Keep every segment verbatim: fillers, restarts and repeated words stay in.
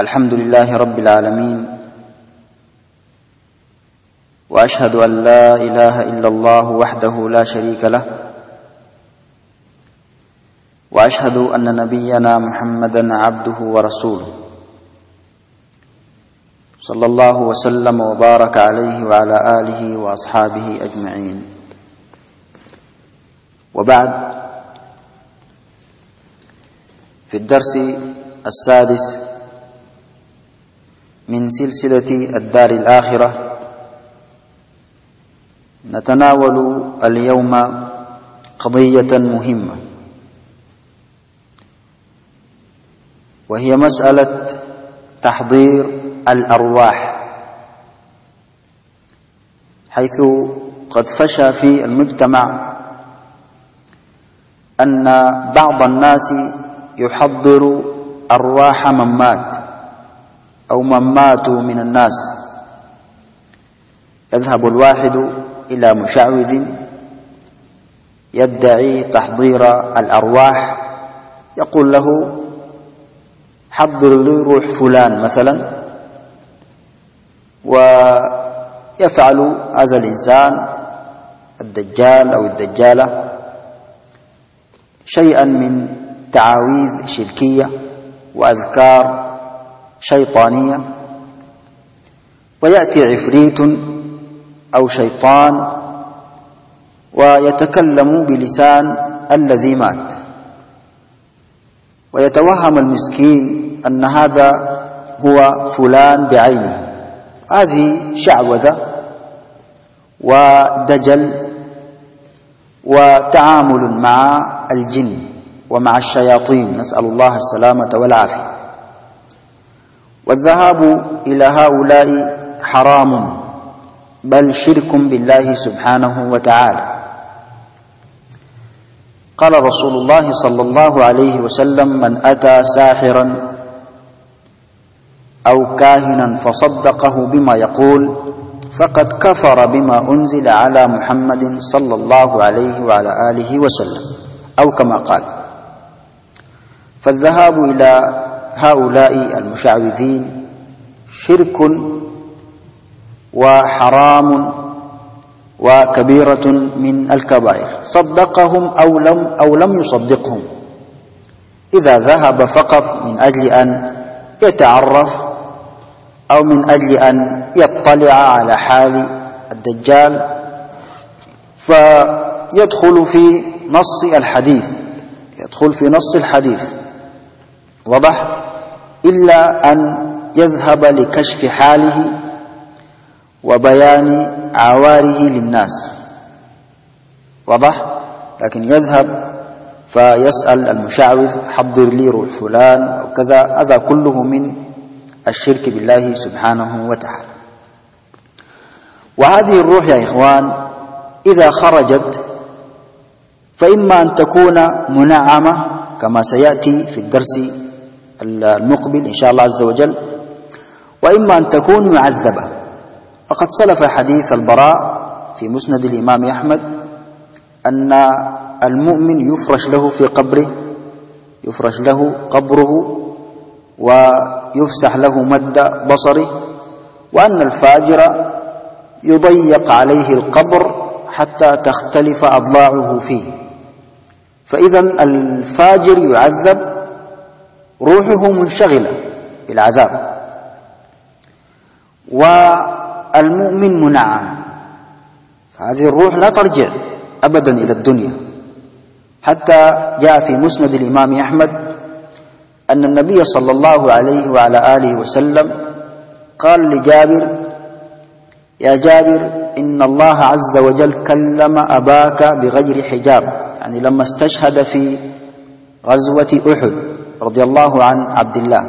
الحمد لله رب العالمين، وأشهد أن لا إله إلا الله وحده لا شريك له، وأشهد أن نبينا محمدا عبده ورسوله صلى الله وسلم وبارك عليه وعلى آله وأصحابه أجمعين. وبعد، في الدرس السادس من سلسلة الدار الآخرة نتناول اليوم قضية مهمة، وهي مسألة تحضير الأرواح، حيث قد فشى في المجتمع أن بعض الناس يحضر أرواح من مات أو من ماتوا من الناس. يذهب الواحد إلى مشعوذ يدعي تحضير الأرواح، يقول له حضر لي روح فلان مثلا، ويفعل هذا الإنسان الدجال أو الدجالة شيئا من تعاويذ شركية وأذكار شيطانية، ويأتي عفريت أو شيطان ويتكلم بلسان الذي مات، ويتوهم المسكين أن هذا هو فلان بعينه. هذه شعوذة ودجل وتعامل مع الجن ومع الشياطين، نسأل الله السلامة والعافية. والذهاب إلى هؤلاء حرام، بل شرك بالله سبحانه وتعالى. قال رسول الله صلى الله عليه وسلم: من أتى ساحرا أو كاهنا فصدقه بما يقول فقد كفر بما أنزل على محمد صلى الله عليه وعلى آله وسلم، أو كما قال. فالذهاب إلى هؤلاء المشعوذين شرك وحرام وكبيرة من الكبائر، صدقهم أو لم أو لم يصدقهم. إذا ذهب فقط من أجل أن يتعرف أو من أجل أن يطلع على حال الدجال، فيدخل في نص الحديث يدخل في نص الحديث واضح، إلا أن يذهب لكشف حاله وبيان عواره للناس، واضح. لكن يذهب فيسأل المشعوذ حضر لي روح فلان أو كذا، هذا كله من الشرك بالله سبحانه وتعالى. وهذه الروح يا إخوان إذا خرجت فإما أن تكون منعمة كما سيأتي في الدرس المقبل إن شاء الله عز وجل، وإما أن تكون معذبة. وقد سلف حديث البراء في مسند الإمام أحمد أن المؤمن يفرش له في قبره يفرش له قبره ويفسح له مد بصره، وأن الفاجر يضيق عليه القبر حتى تختلف أضلاعه فيه. فإذا الفاجر يعذب، روحه منشغلة بالعذاب، والمؤمن منعم. فهذه الروح لا ترجع أبدا إلى الدنيا، حتى جاء في مسند الإمام أحمد أن النبي صلى الله عليه وعلى آله وسلم قال لجابر: يا جابر، إن الله عز وجل كلم أباك بغير حجاب، يعني لما استشهد في غزوة أحد رضي الله عن عبد الله.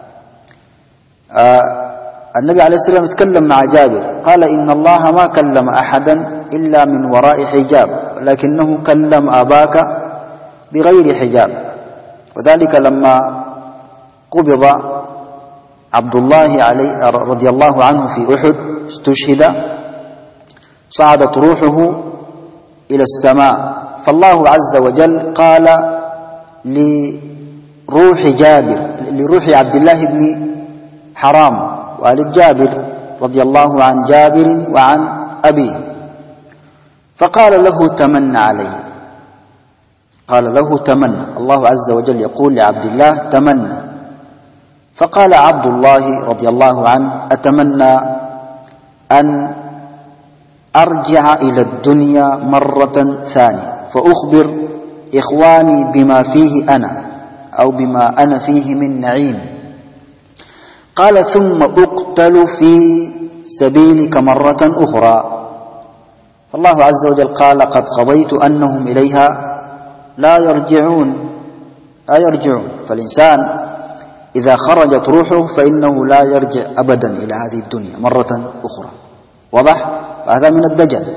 آه النبي عليه الصلاة والسلام يتكلم مع جابر، قال: إن الله ما كلم أحدا إلا من وراء حجاب، لكنه كلم أباك بغير حجاب. وذلك لما قبض عبد الله عليه رضي الله عنه في أحد، استشهد، صعدت روحه إلى السماء، فالله عز وجل قال لروح جابر لروح عبد الله بن حرام، والد جابر رضي الله عن جابر وعن أبيه. فقال له تمنى عليه، قال له تمنى، الله عز وجل يقول لعبد الله تمنى. فقال عبد الله رضي الله عنه أتمنى أن أرجع إلى الدنيا مرة ثانية فأخبر إخواني بما فيه أنا أو بما أنا فيه من نعيم. قال ثم أقتل في سبيلك مرة أخرى. فالله عز وجل قال قد قضيت أنهم إليها لا يرجعون لا يرجعون فالإنسان إذا خرجت روحه فإنه لا يرجع أبدا إلى هذه الدنيا مرة أخرى. واضح؟ فهذا من الدجل.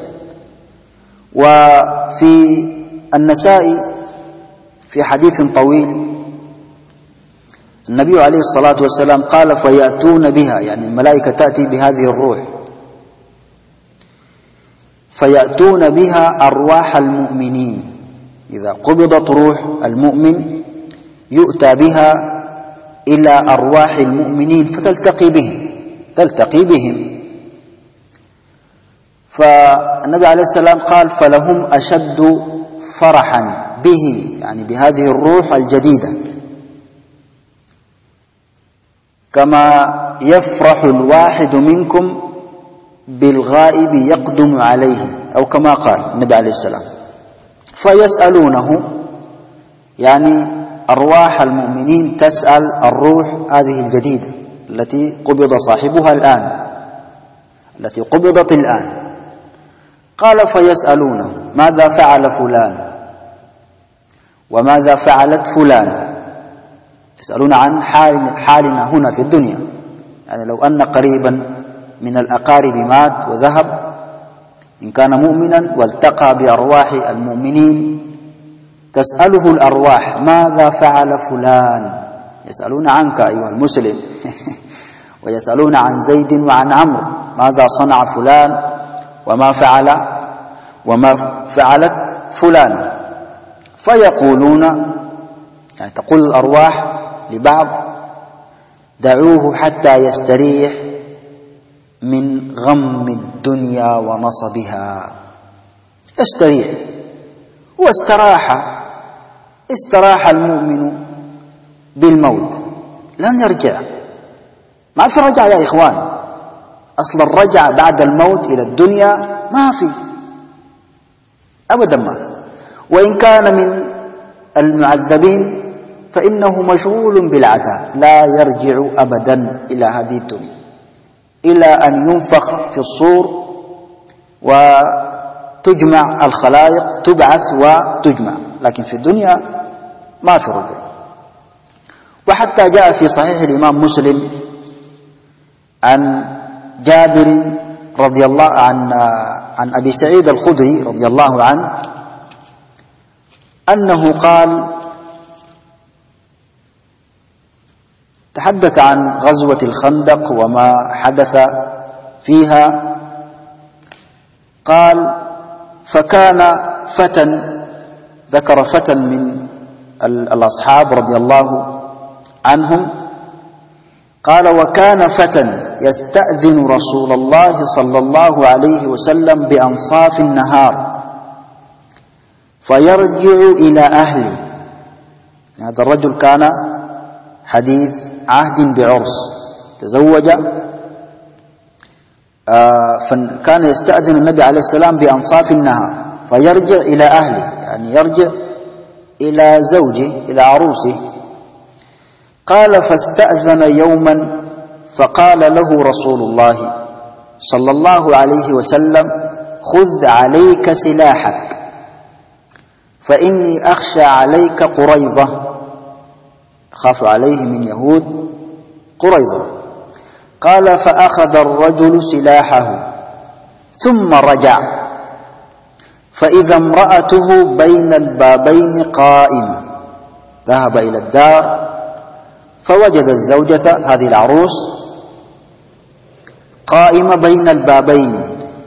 وفي النسائي في حديث طويل النبي عليه الصلاة والسلام قال فيأتون بها، يعني الملائكة تأتي بهذه الروح، فيأتون بها أرواح المؤمنين. إذا قبضت روح المؤمن يؤتى بها إلى أرواح المؤمنين فتلتقي بهم تلتقي بهم فالنبي عليه السلام قال فلهم أشد فرحا به، يعني بهذه الروح الجديدة، كما يفرح الواحد منكم بالغائب يقدم عليه، أو كما قال النبي عليه السلام. فيسألونه، يعني أرواح المؤمنين تسأل الروح هذه الجديدة التي قبض صاحبها الآن التي قبضت الآن. قال فيسألونه ماذا فعل فلان وماذا فعلت فلان، يسألون عن حال حالنا هنا في الدنيا. يعني لو أن قريبا من الأقارب مات وذهب إن كان مؤمنا والتقى بأرواح المؤمنين تسأله الأرواح ماذا فعل فلان، يسألون عنك أيها المسلم ويسألون عن زيد وعن عمرو ماذا صنع فلان وما فعل وما فعلت فلان. فيقولون، يعني تقول الأرواح لبعض دعوه حتى يستريح من غم الدنيا ونصبها. يستريح، واستراح استراح المؤمن بالموت، لن يرجع. ما في رجع يا إخوان، أصل الرجع بعد الموت إلى الدنيا ما في أبدا، ما في. وإن كان من المعذبين فإنه مشغول بالعذاب، لا يرجع أبدا إلى هذه الدنيا إلى أن ينفخ في الصور وتجمع الخلائق، تبعث وتجمع، لكن في الدنيا ما في رجوع. وحتى جاء في صحيح الإمام مسلم عن جابر رضي الله عن عن أبي سعيد الخدري رضي الله عنه أنه قال تحدث عن غزوة الخندق وما حدث فيها. قال فكان فتى، ذكر فتى من الأصحاب رضي الله عنهم، قال وكان فتى يستأذن رسول الله صلى الله عليه وسلم بأنصاف النهار فيرجع إلى أهله. هذا الرجل كان حديث عهد بعرس، تزوج، فكان يستأذن النبي عليه السلام بأنصاف النهار فيرجع إلى أهله، يعني يرجع إلى زوجه إلى عروسه. قال فاستأذن يوما فقال له رسول الله صلى الله عليه وسلم خذ عليك سلاحك فإني أخشى عليك قريظة، خاف عليه من يهود قريظة. قال فأخذ الرجل سلاحه ثم رجع فإذا امرأته بين البابين قائمة، ذهب إلى الدار فوجد الزوجة هذه العروس قائمة بين البابين،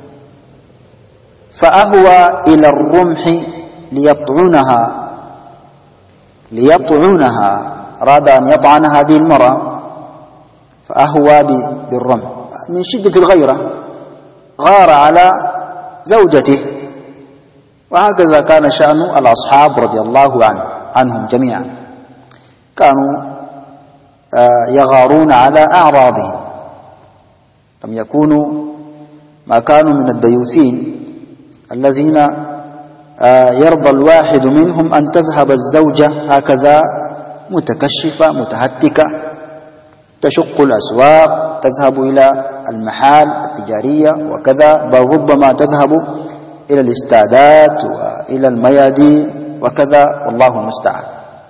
فأهوى إلى الرمح ليطعنها ليطعنها أراد أن يطعن هذه المرأة، فأهوى بالرمح من شدة الغيرة، غار على زوجته. وهكذا كان شأن الأصحاب رضي الله عنه عنهم جميعا، كانوا يغارون على أعراضهم، لم يكونوا ما كانوا من الديوثين الذين يرضى الواحد منهم أن تذهب الزوجة هكذا متكشفة متهتكة تشق الأسواق، تذهب إلى المحال التجارية وكذا، بل ربما تذهب إلى الاستادات وإلى الميادين وكذا، والله المستعان.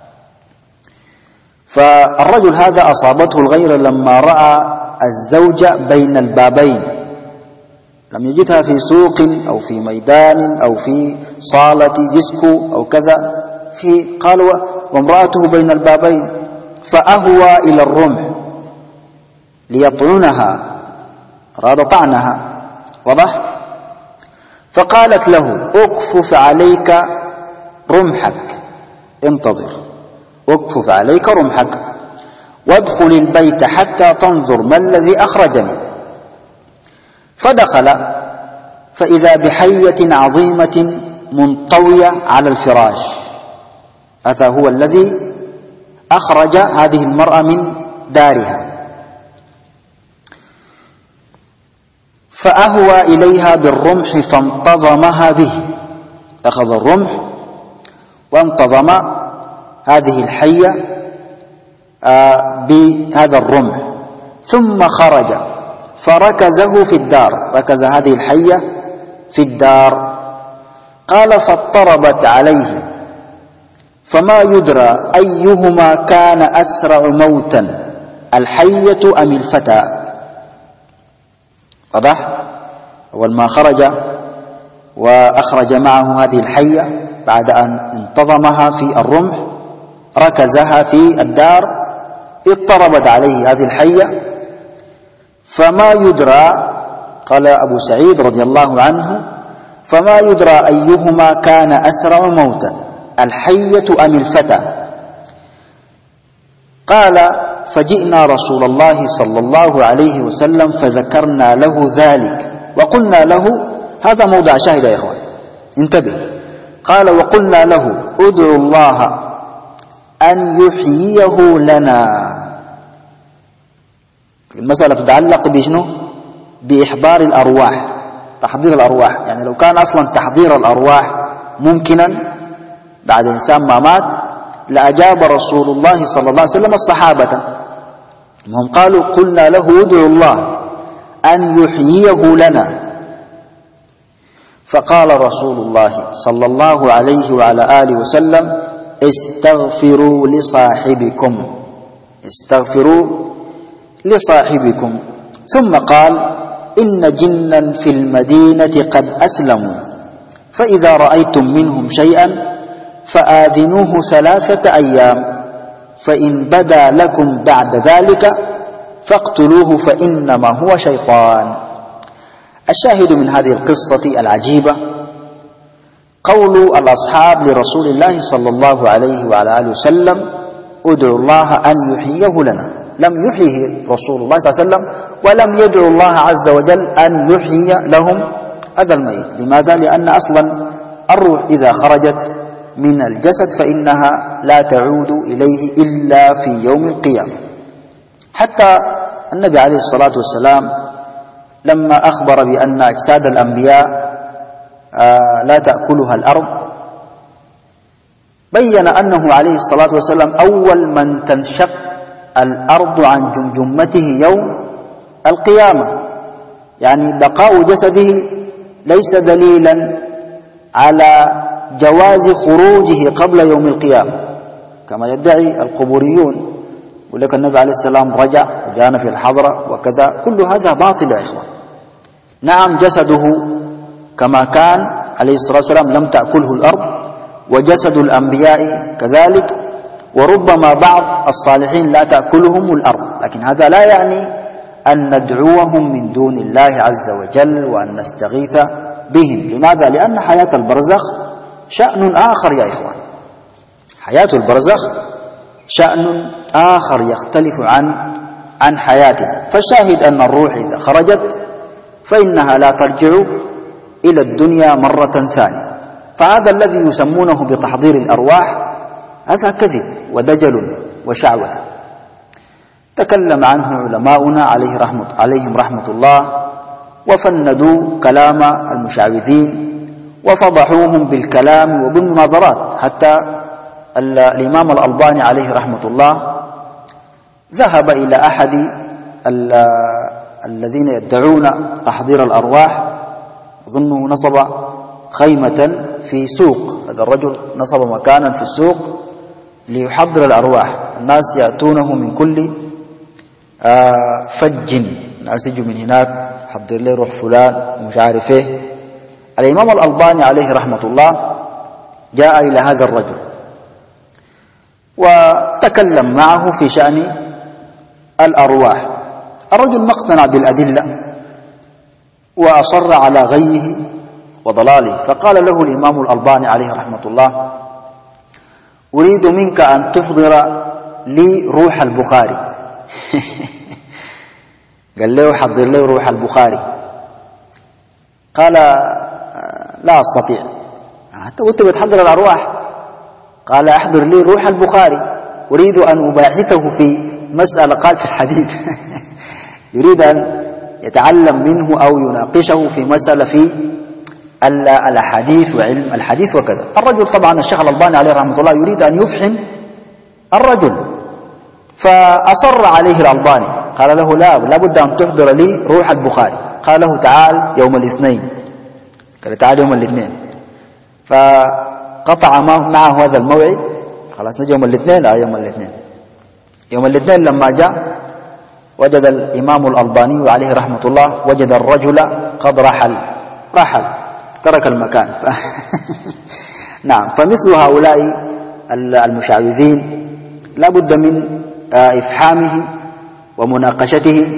فالرجل هذا أصابته الغيرة لما رأى الزوجة بين البابين، لم يجدها في سوق أو في ميدان أو في صالة ديسكو أو كذا، في قال وامرأته بين البابين، فأهوى إلى الرمح ليطعنها، أراد طعنها، واضح؟ فقالت له اكفف عليك رمحك، انتظر، اكفف عليك رمحك وادخل البيت حتى تنظر ما الذي أخرجني. فدخل فإذا بحية عظيمة منطوية على الفراش، هذا هو الذي أخرج هذه المرأة من دارها. فأهوى إليها بالرمح فانتظمها به، أخذ الرمح وانتظم هذه الحية بهذا الرمح، ثم خرج فركزه في الدار، ركز هذه الحية في الدار. قال فاضطربت عليه فما يدرى أيهما كان أسرع موتا، الحية أم الفتى. واضح؟ أول ما خرج وأخرج معه هذه الحية بعد أن انتظمها في الرمح ركزها في الدار، اضطربت عليه هذه الحية، فما يدرى، قال أبو سعيد رضي الله عنه، فما يدرى أيهما كان أسرع موتا، الحية أم الفتى. قال فجئنا رسول الله صلى الله عليه وسلم فذكرنا له ذلك وقلنا له، هذا موضع شاهد يا إخوان انتبه، قال وقلنا له ادعو الله أن يحييه لنا. المسألة تتعلق بشنو؟ بإحضار الأرواح، تحضير الأرواح. يعني لو كان أصلا تحضير الأرواح ممكنا بعد الإنسان ما مات لأجاب رسول الله صلى الله عليه وسلم الصحابة، هم قالوا قلنا له ادعو الله أن يحييه لنا. فقال رسول الله صلى الله عليه وعلى آله وسلم استغفروا لصاحبكم، استغفروا لصاحبكم. ثم قال إن جنا في المدينة قد أسلموا، فإذا رأيتم منهم شيئا فآذنوه ثلاثة أيام، فإن بدا لكم بعد ذلك فاقتلوه فإنما هو شيطان. الشاهد من هذه القصة العجيبة قول الأصحاب لرسول الله صلى الله عليه وعلى آله وسلم ادعوا الله أن يحييه لنا. لم يحيه رسول الله صلى الله عليه وسلم ولم يدعو الله عز وجل أن يحيي لهم هذا الميت. لماذا؟ لأن أصلا الروح إذا خرجت من الجسد فإنها لا تعود إليه إلا في يوم القيامة. حتى النبي عليه الصلاة والسلام لما أخبر بأن أجساد الأنبياء لا تأكلها الأرض بين أنه عليه الصلاة والسلام أول من تنشق الأرض عن جمجمته يوم القيامة. يعني بقاء جسده ليس دليلا على جواز خروجه قبل يوم القيامة كما يدعي القبوريون، ولك النبي عليه السلام رجع وجاءنا في الحضرة وكذا، كل هذا باطل يا إخوان. نعم جسده كما كان عليه الصلاة والسلام لم تأكله الأرض، وجسد الأنبياء كذلك، وربما بعض الصالحين لا تأكلهم الأرض، لكن هذا لا يعني أن ندعوهم من دون الله عز وجل وأن نستغيث بهم. لماذا؟ لأن حياة البرزخ شأن آخر يا إخوان. حياة البرزخ شأن آخر يختلف عن عن حياته. فالشاهد أن الروح إذا خرجت فإنها لا ترجع إلى الدنيا مرة ثانية. فهذا الذي يسمونه بتحضير الأرواح هذا كذب ودجل وشعوذة. تكلم عنه علماؤنا عليه رحمة عليهم رحمة الله، وفندوا كلام المشعوذين وفضحوهم بالكلام وبالمناظرات. حتى الإمام الألباني عليه رحمة الله ذهب إلى أحد الذين يدعون تحضير الأرواح، ظنه نصب خيمة في سوق. هذا الرجل نصب مكانا في السوق ليحضر الأرواح. الناس يأتونه من كل فج، الناس يجوا من هناك حضر لي روح فلان ومش عارف ايه. الإمام الألباني عليه رحمة الله جاء إلى هذا الرجل وتكلم معه في شأن الأرواح. الرجل ما اقتنع بالأدلة وأصر على غيه وضلاله. فقال له الإمام الألباني عليه رحمة الله: أريد منك أن تحضر لي روح البخاري. قال له: حضر لي روح البخاري. قال: لا أستطيع. أنت قلت بتحضر الأرواح. قال: أحضر لي روح البخاري، أريد أن أباحثه في مسألة. قال: في الحديث. يريد أن يتعلم منه أو يناقشه في مسألة في الحديث وعلم الحديث وكذا. الرجل طبعا الشيخ الألباني عليه رحمة الله يريد أن يفحم الرجل، فأصر عليه الألباني. قال له: لا لابد أن تحضر لي روح البخاري. قال له: تعال يوم الاثنين. قال: تعال يوم الاثنين. فقطع معه هذا الموعد. خلاص نجي يوم الاثنين. لا يوم الاثنين يوم الاثنين لما جاء وجد الإمام الألباني عليه رحمة الله وجد الرجل قد رحل رحل ترك المكان. ف... نعم. فمثل هؤلاء المشعوذين لا بد من إفحامهم ومناقشتهم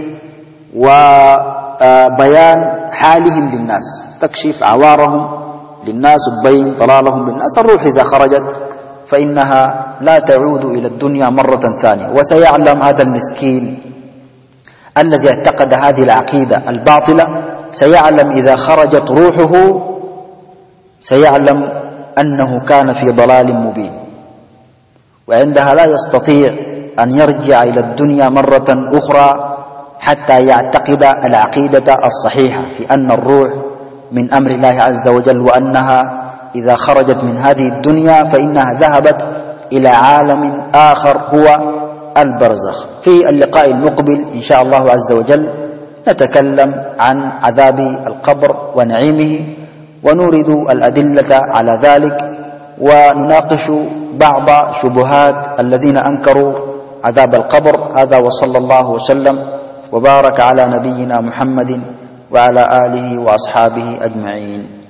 وبيان حالهم للناس، تكشف عوارهم للناس وتبين ضلالهم للناس. الروح إذا خرجت فإنها لا تعود إلى الدنيا مرة ثانية. وسيعلم هذا المسكين الذي اعتقد هذه العقيدة الباطلة، سيعلم إذا خرجت روحه سيعلم أنه كان في ضلال مبين، وعندها لا يستطيع أن يرجع إلى الدنيا مرة أخرى حتى يعتقد العقيدة الصحيحة في أن الروح من أمر الله عز وجل، وأنها إذا خرجت من هذه الدنيا فإنها ذهبت إلى عالم آخر هو البرزخ. في اللقاء المقبل إن شاء الله عز وجل نتكلم عن عذاب القبر ونعيمه، ونورد الأدلة على ذلك، ونناقش بعض شبهات الذين أنكروا عذاب القبر. هذا وصلى الله وسلم وبارك على نبينا محمد وعلى آله وأصحابه أجمعين.